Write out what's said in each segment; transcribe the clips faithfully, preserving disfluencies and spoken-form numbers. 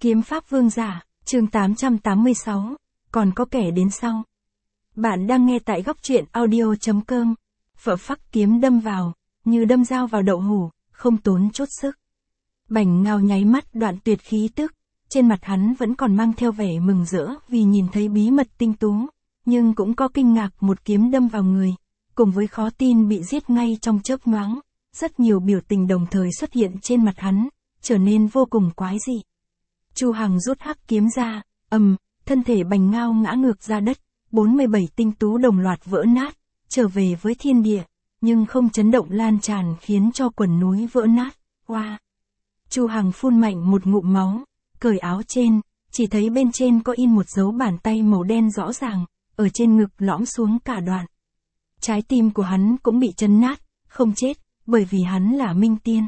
Kiếm pháp vương giả, chương tám trăm tám mươi sáu, còn có kẻ đến sau. Bạn đang nghe tại góc truyện audio chấm com. Phở phắc kiếm đâm vào, như đâm dao vào đậu hũ, không tốn chút sức. Bành Ngao nháy mắt đoạn tuyệt khí tức, trên mặt hắn vẫn còn mang theo vẻ mừng rỡ vì nhìn thấy bí mật tinh tú, nhưng cũng có kinh ngạc một kiếm đâm vào người, cùng với khó tin bị giết ngay trong chớp nhoáng. Rất nhiều biểu tình đồng thời xuất hiện trên mặt hắn, trở nên vô cùng quái dị. Chu Hằng rút hắc kiếm ra, ầm, thân thể Bành Ngao ngã ngược ra đất, bốn mươi bảy tinh tú đồng loạt vỡ nát, trở về với thiên địa, nhưng không chấn động lan tràn khiến cho quần núi vỡ nát. Oa! Chu Hằng phun mạnh một ngụm máu, cởi áo trên, chỉ thấy bên trên có in một dấu bàn tay màu đen rõ ràng, ở trên ngực lõm xuống cả đoạn. Trái tim của hắn cũng bị chấn nát, không chết, bởi vì hắn là minh tiên.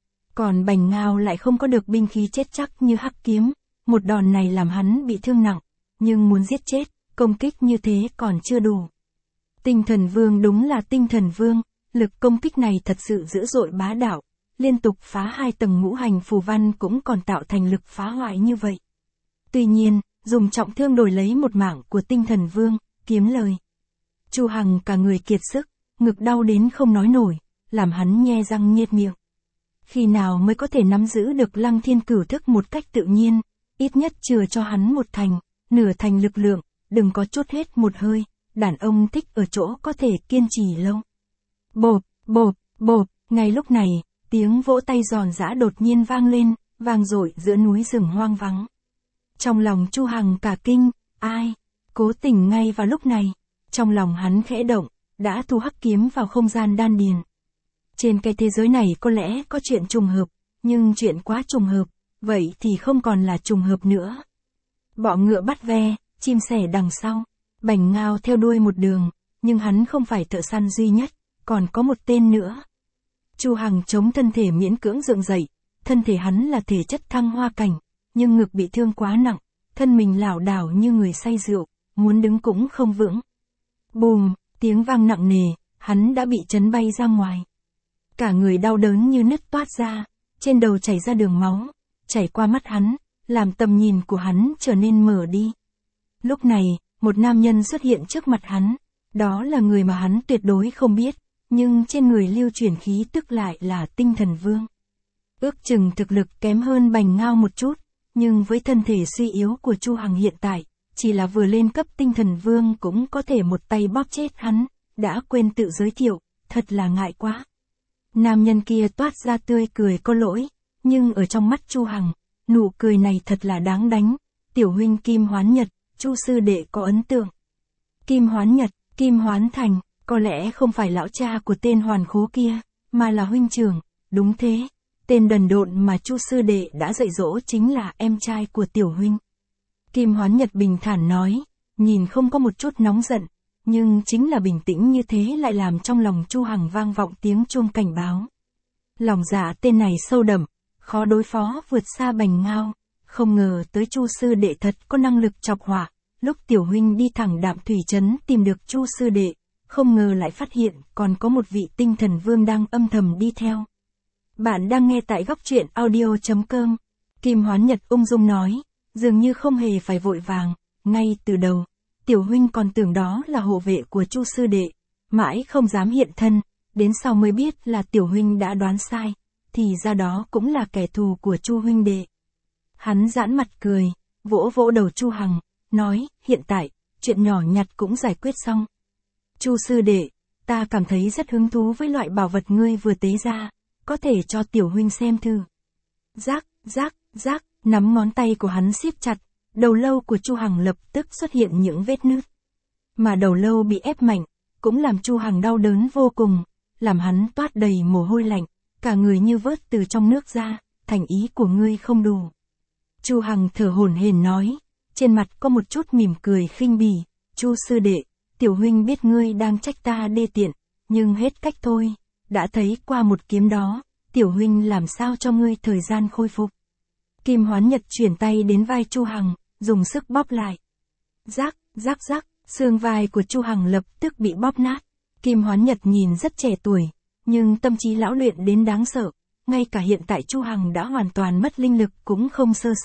Còn Bành Ngao lại không có được binh khí chết chắc như hắc kiếm, một đòn này làm hắn bị thương nặng, nhưng muốn giết chết, công kích như thế còn chưa đủ. Tinh thần vương đúng là tinh thần vương, lực công kích này thật sự dữ dội bá đạo, liên tục phá hai tầng ngũ hành phù văn cũng còn tạo thành lực phá hoại như vậy. Tuy nhiên, dùng trọng thương đổi lấy một mảng của tinh thần vương, kiếm lời. Chu Hằng cả người kiệt sức, ngực đau đến không nói nổi, làm hắn nhe răng nhếch miệng. Khi nào mới có thể nắm giữ được Lăng Thiên Cửu Thức một cách tự nhiên, ít nhất chừa cho hắn một thành, nửa thành lực lượng, đừng có chút hết một hơi, đàn ông thích ở chỗ có thể kiên trì lâu. Bộp, bộp, bộp, ngay lúc này, tiếng vỗ tay giòn giã đột nhiên vang lên, vang dội giữa núi rừng hoang vắng. Trong lòng Chu Hằng cả kinh, ai? Cố Tình ngay vào lúc này, trong lòng hắn khẽ động, đã thu hắc kiếm vào không gian đan điền. Trên cái thế giới này có lẽ có chuyện trùng hợp, nhưng chuyện quá trùng hợp, vậy thì không còn là trùng hợp nữa. Bọ ngựa bắt ve, chim sẻ đằng sau, Bành Ngao theo đuôi một đường, nhưng hắn không phải thợ săn duy nhất, còn có một tên nữa. Chu Hằng chống thân thể miễn cưỡng dựng dậy, thân thể hắn là thể chất thăng hoa cảnh, nhưng ngực bị thương quá nặng, thân mình lảo đảo như người say rượu, muốn đứng cũng không vững. Bùm, tiếng vang nặng nề, hắn đã bị chấn bay ra ngoài. Cả người đau đớn như nứt toát ra, trên đầu chảy ra đường máu, chảy qua mắt hắn, làm tầm nhìn của hắn trở nên mờ đi. Lúc này, một nam nhân xuất hiện trước mặt hắn, đó là người mà hắn tuyệt đối không biết, nhưng trên người lưu chuyển khí tức lại là tinh thần vương. Ước chừng thực lực kém hơn Bành Ngao một chút, nhưng với thân thể suy yếu của Chu Hằng hiện tại, chỉ là vừa lên cấp tinh thần vương cũng có thể một tay bóp chết hắn, đã quên tự giới thiệu, thật là ngại quá. Nam nhân kia toát ra tươi cười có lỗi, nhưng ở trong mắt Chu Hằng, nụ cười này thật là đáng đánh. Tiểu huynh Kim Hoán Nhật, Chu sư đệ có ấn tượng. Kim Hoán Nhật, Kim Hoán Thành, có lẽ không phải lão cha của tên hoàn khố kia, mà là huynh trưởng, đúng thế. Tên đần độn mà Chu sư đệ đã dạy dỗ chính là em trai của tiểu huynh. Kim Hoán Nhật bình thản nói, nhìn không có một chút nóng giận, nhưng chính là bình tĩnh như thế lại làm trong lòng Chu Hằng vang vọng tiếng chuông cảnh báo. Lòng dạ tên này sâu đậm, khó đối phó vượt xa Bành Ngao, không ngờ tới Chu sư đệ thật có năng lực chọc họa. Lúc tiểu huynh đi thẳng Đạm Thủy Trấn tìm được Chu sư đệ, không ngờ lại phát hiện còn có một vị tinh thần vương đang âm thầm đi theo. Bạn đang nghe tại góc truyện audio chấm com. Kim Hoán Nhật ung dung nói, dường như không hề phải vội vàng, ngay từ đầu, tiểu huynh còn tưởng đó là hộ vệ của Chu sư đệ, mãi không dám hiện thân, đến sau mới biết là tiểu huynh đã đoán sai, thì ra đó cũng là kẻ thù của Chu huynh đệ. Hắn giãn mặt cười, vỗ vỗ đầu Chu Hằng, nói, hiện tại, chuyện nhỏ nhặt cũng giải quyết xong. Chu sư đệ, ta cảm thấy rất hứng thú với loại bảo vật ngươi vừa tế ra, có thể cho tiểu huynh xem thử. Rác, rác, rác, nắm ngón tay của hắn siết chặt, đầu lâu của Chu Hằng lập tức xuất hiện những vết nứt. Mà đầu lâu bị ép mạnh, cũng làm Chu Hằng đau đớn vô cùng, làm hắn toát đầy mồ hôi lạnh, cả người như vớt từ trong nước ra, thành ý của ngươi không đủ. Chu Hằng thở hổn hển nói, trên mặt có một chút mỉm cười khinh bỉ, Chu sư đệ, tiểu huynh biết ngươi đang trách ta đê tiện, nhưng hết cách thôi, đã thấy qua một kiếm đó, tiểu huynh làm sao cho ngươi thời gian khôi phục. Kim Hoán Nhật chuyển tay đến vai Chu Hằng, dùng sức bóp lại. Rác, rác rác, xương vai của Chu Hằng lập tức bị bóp nát. Kim Hoán Nhật nhìn rất trẻ tuổi, nhưng tâm trí lão luyện đến đáng sợ, ngay cả hiện tại Chu Hằng đã hoàn toàn mất linh lực cũng không sơ sẩy,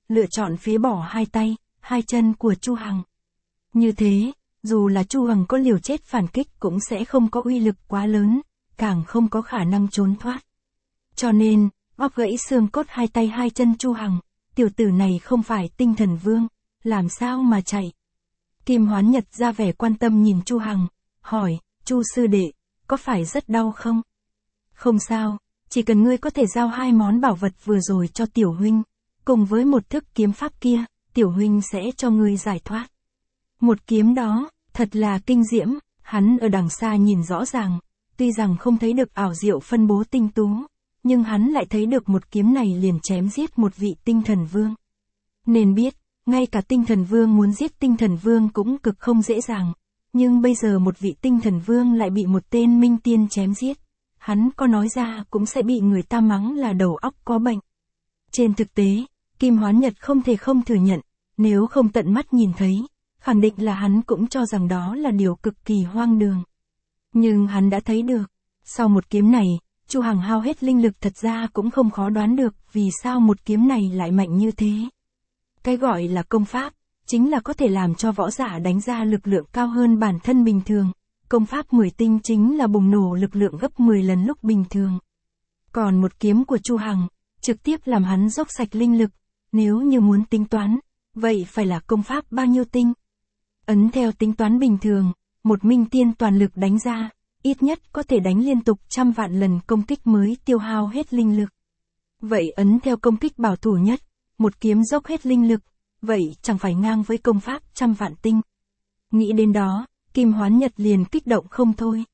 lựa chọn phế bỏ hai tay, hai chân của Chu Hằng. Như thế, dù là Chu Hằng có liều chết phản kích cũng sẽ không có uy lực quá lớn, càng không có khả năng trốn thoát. Cho nên, bóp gãy xương cốt hai tay hai chân Chu Hằng, tiểu tử này không phải tinh thần vương, làm sao mà chạy. Kim Hoán Nhật ra vẻ quan tâm nhìn Chu Hằng, hỏi, Chu sư đệ, có phải rất đau không? Không sao, chỉ cần ngươi có thể giao hai món bảo vật vừa rồi cho tiểu huynh, cùng với một thức kiếm pháp kia, tiểu huynh sẽ cho ngươi giải thoát. Một kiếm đó, thật là kinh diễm, hắn ở đằng xa nhìn rõ ràng, tuy rằng không thấy được ảo diệu phân bố tinh tú, nhưng hắn lại thấy được một kiếm này liền chém giết một vị tinh thần vương. Nên biết, ngay cả tinh thần vương muốn giết tinh thần vương cũng cực không dễ dàng, nhưng bây giờ một vị tinh thần vương lại bị một tên minh tiên chém giết. Hắn có nói ra cũng sẽ bị người ta mắng là đầu óc có bệnh. Trên thực tế, Kim Hoán Nhật không thể không thừa nhận, nếu không tận mắt nhìn thấy, khẳng định là hắn cũng cho rằng đó là điều cực kỳ hoang đường. Nhưng hắn đã thấy được, sau một kiếm này, Chu Hằng hao hết linh lực thật ra cũng không khó đoán được vì sao một kiếm này lại mạnh như thế. Cái gọi là công pháp, chính là có thể làm cho võ giả đánh ra lực lượng cao hơn bản thân bình thường. Công pháp mười tinh chính là bùng nổ lực lượng gấp mười lần lúc bình thường. Còn một kiếm của Chu Hằng, trực tiếp làm hắn dốc sạch linh lực, nếu như muốn tính toán, vậy phải là công pháp bao nhiêu tinh? Ấn theo tính toán bình thường, một minh tiên toàn lực đánh ra, ít nhất có thể đánh liên tục trăm vạn lần công kích mới tiêu hao hết linh lực. Vậy ấn theo công kích bảo thủ nhất, một kiếm dốc hết linh lực, vậy chẳng phải ngang với công pháp trăm vạn tinh. Nghĩ đến đó, Kim Hoán Nhật liền kích động không thôi.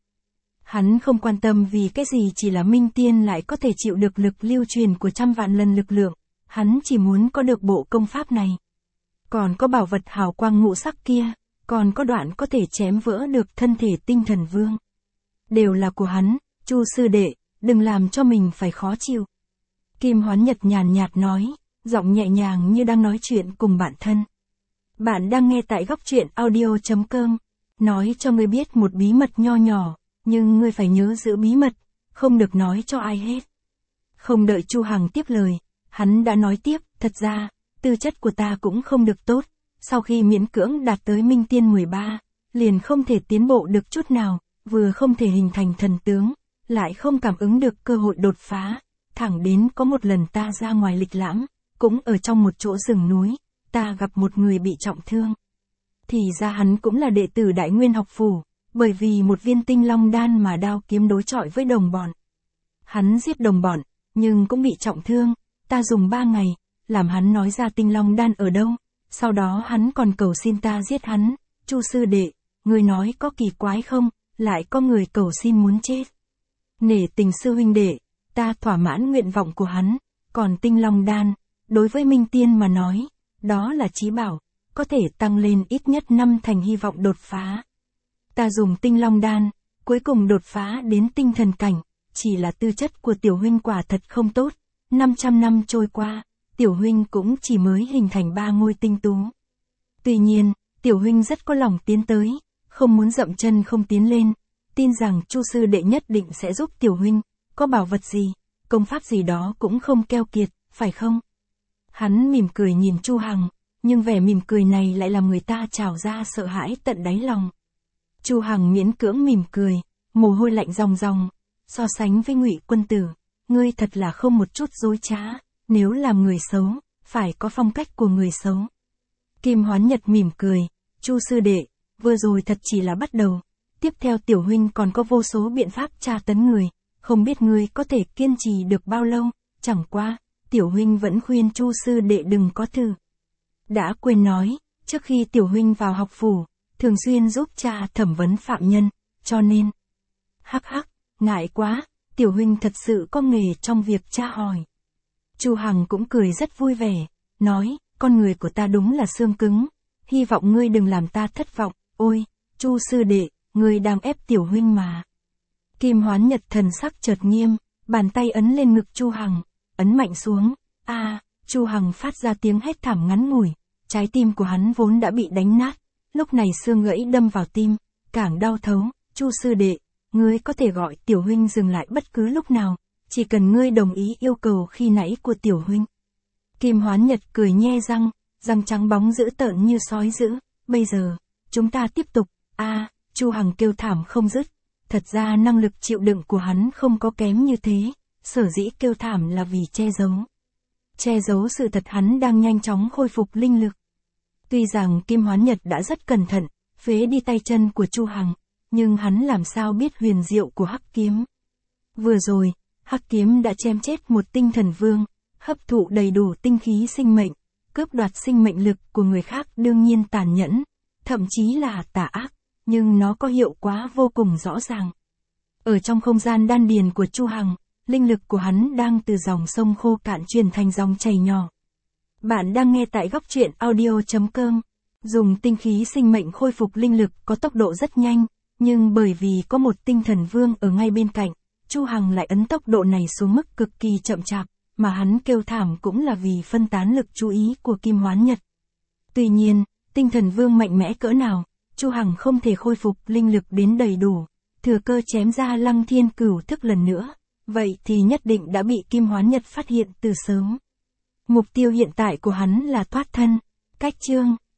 Hắn không quan tâm vì cái gì chỉ là minh tiên lại có thể chịu được lực lưu truyền của trăm vạn lần lực lượng, hắn chỉ muốn có được bộ công pháp này. Còn có bảo vật hào quang ngũ sắc kia, còn có đoạn có thể chém vỡ được thân thể tinh thần vương. Đều là của hắn, Chu sư đệ, đừng làm cho mình phải khó chịu. Kim Hoán Nhật nhàn nhạt nói, giọng nhẹ nhàng như đang nói chuyện cùng bản thân. Bạn đang nghe tại góc truyện audio chấm com. Nói cho ngươi biết một bí mật nho nhỏ, nhưng ngươi phải nhớ giữ bí mật, không được nói cho ai hết. Không đợi Chu Hằng tiếp lời, hắn đã nói tiếp, thật ra, tư chất của ta cũng không được tốt, sau khi miễn cưỡng đạt tới minh tiên mười ba, liền không thể tiến bộ được chút nào, vừa không thể hình thành thần tướng, lại không cảm ứng được cơ hội đột phá, thẳng đến có một lần ta ra ngoài lịch lãm, cũng ở trong một chỗ rừng núi, ta gặp một người bị trọng thương. Thì ra hắn cũng là đệ tử Đại Nguyên học phủ, bởi vì một viên tinh long đan mà đao kiếm đối chọi với đồng bọn. Hắn giết đồng bọn, nhưng cũng bị trọng thương, ta dùng ba ngày, làm hắn nói ra tinh long đan ở đâu, sau đó hắn còn cầu xin ta giết hắn, Chu sư đệ, người nói có kỳ quái không, lại có người cầu xin muốn chết. Nể tình sư huynh đệ, ta thỏa mãn nguyện vọng của hắn, còn tinh long đan, đối với minh tiên mà nói, đó là chí bảo, có thể tăng lên ít nhất năm thành hy vọng đột phá. Ta dùng tinh long đan, cuối cùng đột phá đến tinh thần cảnh, chỉ là tư chất của tiểu huynh quả thật không tốt, năm trăm năm trôi qua, tiểu huynh cũng chỉ mới hình thành ba ngôi tinh tú. Tuy nhiên, tiểu huynh rất có lòng tiến tới, không muốn dậm chân không tiến lên, tin rằng Chu sư đệ nhất định sẽ giúp tiểu huynh, có bảo vật gì, công pháp gì đó cũng không keo kiệt, phải không? Hắn mỉm cười nhìn Chu Hằng, nhưng vẻ mỉm cười này lại làm người ta trào ra sợ hãi tận đáy lòng. Chu Hằng miễn cưỡng mỉm cười, mồ hôi lạnh ròng ròng, so sánh với Ngụy quân tử, ngươi thật là không một chút dối trá, nếu làm người xấu, phải có phong cách của người xấu. Kim Hoán Nhật mỉm cười, Chu sư đệ, vừa rồi thật chỉ là bắt đầu, tiếp theo tiểu huynh còn có vô số biện pháp tra tấn người, không biết ngươi có thể kiên trì được bao lâu, chẳng qua, tiểu huynh vẫn khuyên Chu sư đệ đừng có thử. Đã quên nói, trước khi tiểu huynh vào học phủ, thường xuyên giúp cha thẩm vấn phạm nhân, cho nên. Hắc hắc, ngại quá, tiểu huynh thật sự có nghề trong việc tra hỏi. Chu Hằng cũng cười rất vui vẻ, nói, con người của ta đúng là xương cứng, hy vọng ngươi đừng làm ta thất vọng, ôi, Chu sư đệ, ngươi đang ép tiểu huynh mà. Kim Hoán Nhật thần sắc chợt nghiêm, bàn tay ấn lên ngực Chu Hằng, ấn mạnh xuống, a, à, Chu Hằng phát ra tiếng hét thảm ngắn ngủi, trái tim của hắn vốn đã bị đánh nát, lúc này xương gãy đâm vào tim, càng đau thấu, Chu sư đệ, ngươi có thể gọi tiểu huynh dừng lại bất cứ lúc nào, chỉ cần ngươi đồng ý yêu cầu khi nãy của tiểu huynh. Kim Hoán Nhật cười nhe răng, răng trắng bóng dữ tợn như sói dữ. Bây giờ, chúng ta tiếp tục. A, Chu Hằng kêu thảm không dứt. Thật ra năng lực chịu đựng của hắn không có kém như thế, sở dĩ kêu thảm là vì che giấu. Che giấu sự thật hắn đang nhanh chóng khôi phục linh lực. Tuy rằng Kim Hoán Nhật đã rất cẩn thận, phế đi tay chân của Chu Hằng, nhưng hắn làm sao biết huyền diệu của hắc kiếm. Vừa rồi, hắc kiếm đã chém chết một tinh thần vương, hấp thụ đầy đủ tinh khí sinh mệnh, cướp đoạt sinh mệnh lực của người khác đương nhiên tàn nhẫn, thậm chí là tà ác, nhưng nó có hiệu quả vô cùng rõ ràng. Ở trong không gian đan điền của Chu Hằng, linh lực của hắn đang từ dòng sông khô cạn chuyển thành dòng chảy nhỏ. Bạn đang nghe tại góc truyện audio chấm com. Dùng tinh khí sinh mệnh khôi phục linh lực có tốc độ rất nhanh, nhưng bởi vì có một tinh thần vương ở ngay bên cạnh, Chu Hằng lại ấn tốc độ này xuống mức cực kỳ chậm chạp, mà hắn kêu thảm cũng là vì phân tán lực chú ý của Kim Hoán Nhật. Tuy nhiên, tinh thần vương mạnh mẽ cỡ nào, Chu Hằng không thể khôi phục linh lực đến đầy đủ, thừa cơ chém ra Lăng Thiên Cửu thức lần nữa, vậy thì nhất định đã bị Kim Hoán Nhật phát hiện từ sớm. Mục tiêu hiện tại của hắn là thoát thân. Cách chương